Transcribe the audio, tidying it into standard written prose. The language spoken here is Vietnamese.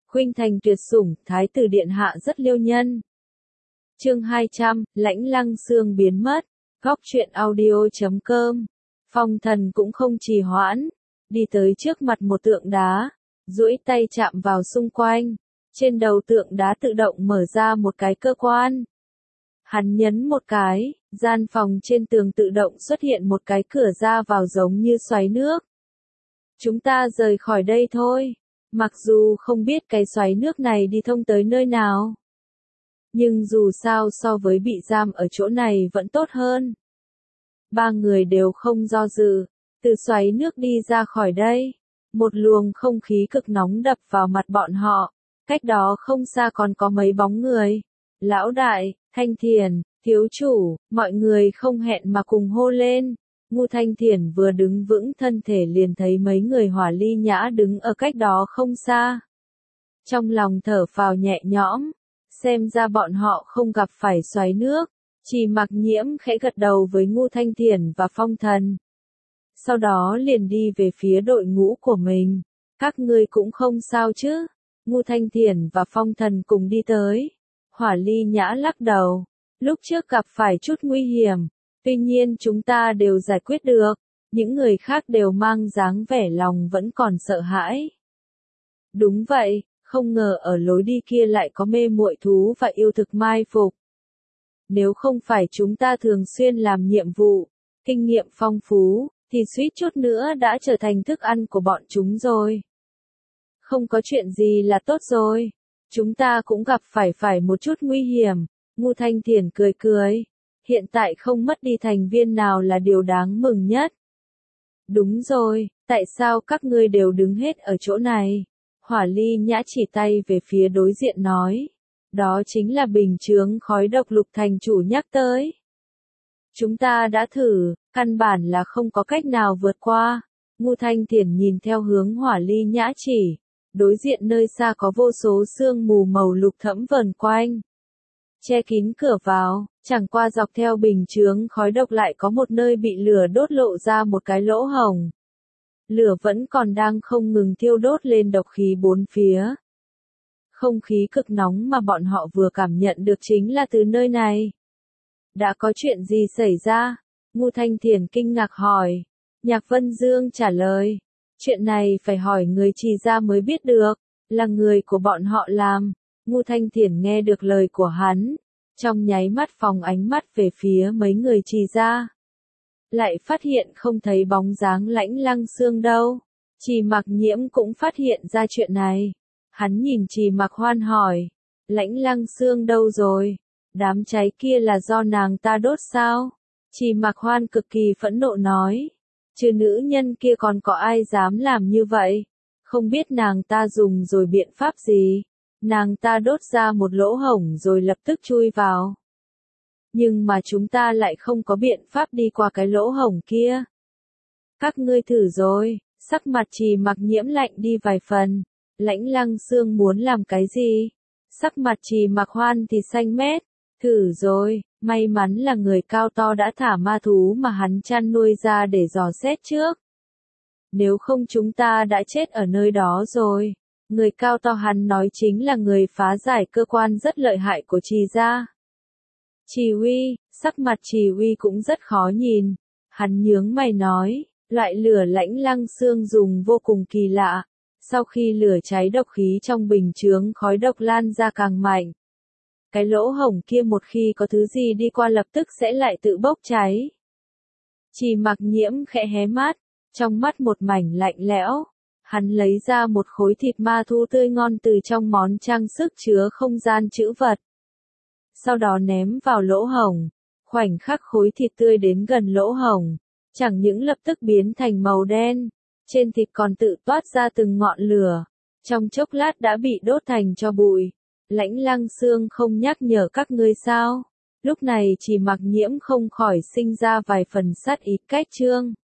Khuynh thành tuyệt sủng, thái tử điện hạ rất liêu nhân. Chương 200, Lãnh Lăng Xương biến mất. Góc truyện audio.com. Phong Thần cũng không trì hoãn, đi tới trước mặt một tượng đá, duỗi tay chạm vào xung quanh. Trên đầu tượng đá tự động mở ra một cái cơ quan. Hắn nhấn một cái, gian phòng trên tường tự động xuất hiện một cái cửa ra vào giống như xoáy nước. Chúng ta rời khỏi đây thôi. Mặc dù không biết cái xoáy nước này đi thông tới nơi nào, nhưng dù sao so với bị giam ở chỗ này vẫn tốt hơn. Ba người đều không do dự, từ xoáy nước đi ra khỏi đây. Một luồng không khí cực nóng đập vào mặt bọn họ, cách đó không xa còn có mấy bóng người. Lão đại, Thanh Thiền, thiếu chủ, mọi người không hẹn mà cùng hô lên. Ngô Thanh Thiền vừa đứng vững thân thể liền thấy mấy người Hỏa Ly Nhã đứng ở cách đó không xa. Trong lòng thở phào nhẹ nhõm, xem ra bọn họ không gặp phải xoáy nước. Chỉ Mặc Nhiễm khẽ gật đầu với Ngô Thanh Thiền và Phong Thần. Sau đó liền đi về phía đội ngũ của mình. Các ngươi cũng không sao chứ? Ngô Thanh Thiền và Phong Thần cùng đi tới. Hỏa Ly Nhã lắc đầu. Lúc trước gặp phải chút nguy hiểm, tuy nhiên chúng ta đều giải quyết được. Những người khác đều mang dáng vẻ lòng vẫn còn sợ hãi. Đúng vậy, không ngờ ở lối đi kia lại có mê muội thú và yêu thực mai phục. Nếu không phải chúng ta thường xuyên làm nhiệm vụ, kinh nghiệm phong phú, thì suýt chút nữa đã trở thành thức ăn của bọn chúng rồi. Không có chuyện gì là tốt rồi. Chúng ta cũng gặp phải một chút nguy hiểm. Ngô Thanh Thiền cười cười. Hiện tại không mất đi thành viên nào là điều đáng mừng nhất. Đúng rồi, tại sao các ngươi đều đứng hết ở chỗ này? Hỏa Ly Nhã chỉ tay về phía đối diện nói. Đó chính là bình chướng khói độc Lục thành chủ nhắc tới. Chúng ta đã thử, căn bản là không có cách nào vượt qua. Ngô Thanh Thiền nhìn theo hướng Hỏa Ly Nhã chỉ. Đối diện nơi xa có vô số sương mù màu lục thẫm vờn quanh, che kín cửa vào, chẳng qua dọc theo bình chướng khói độc lại có một nơi bị lửa đốt lộ ra một cái lỗ hổng. Lửa vẫn còn đang không ngừng thiêu đốt lên độc khí bốn phía. Không khí cực nóng mà bọn họ vừa cảm nhận được chính là từ nơi này. Đã có chuyện gì xảy ra? Ngô Thanh Thiền kinh ngạc hỏi. Nhạc Vân Dương trả lời. Chuyện này phải hỏi người Trì gia mới biết được, là người của bọn họ làm. Ngô Thanh Thiền nghe được lời của hắn, trong nháy mắt phóng ánh mắt về phía mấy người Trì gia. Lại phát hiện không thấy bóng dáng Lãnh Lăng Xương đâu. Trì Mặc Nhiễm cũng phát hiện ra chuyện này. Hắn nhìn Trì Mặc Hoan hỏi, Lãnh Lăng Xương đâu rồi? Đám cháy kia là do nàng ta đốt sao? Trì Mặc Hoan cực kỳ phẫn nộ nói. Chứ nữ nhân kia còn có ai dám làm như vậy? Không biết nàng ta dùng rồi biện pháp gì? Nàng ta đốt ra một lỗ hổng rồi lập tức chui vào. Nhưng mà chúng ta lại không có biện pháp đi qua cái lỗ hổng kia. Các ngươi thử rồi, sắc mặt Trì Mặc Nhiễm lạnh đi vài phần. Lãnh Lăng Xương muốn làm cái gì? Sắc mặt Trì Mặc Hoan thì xanh mét. Thử rồi, may mắn là người cao to đã thả ma thú mà hắn chăn nuôi ra để dò xét trước. Nếu không chúng ta đã chết ở nơi đó rồi. Người cao to hắn nói chính là người phá giải cơ quan rất lợi hại của Trì gia. Trì Uy, sắc mặt Trì Uy cũng rất khó nhìn. Hắn nhướng mày nói, loại lửa Lãnh Lăng Xương dùng vô cùng kỳ lạ. Sau khi lửa cháy độc khí trong bình chướng khói độc lan ra càng mạnh. Cái lỗ hổng kia một khi có thứ gì đi qua lập tức sẽ lại tự bốc cháy. Trì Mặc Nhiễm khẽ hé mắt, trong mắt một mảnh lạnh lẽo. Hắn lấy ra một khối thịt ma thú tươi ngon từ trong món trang sức chứa không gian trữ vật. Sau đó ném vào lỗ hổng. Khoảnh khắc khối thịt tươi đến gần lỗ hổng, chẳng những lập tức biến thành màu đen, trên thịt còn tự toát ra từng ngọn lửa. Trong chốc lát đã bị đốt thành tro bụi. Lãnh Lăng Xương không nhắc nhở các ngươi sao? Lúc này Trì Mặc Nhiễm không khỏi sinh ra vài phần sát ý cách trương.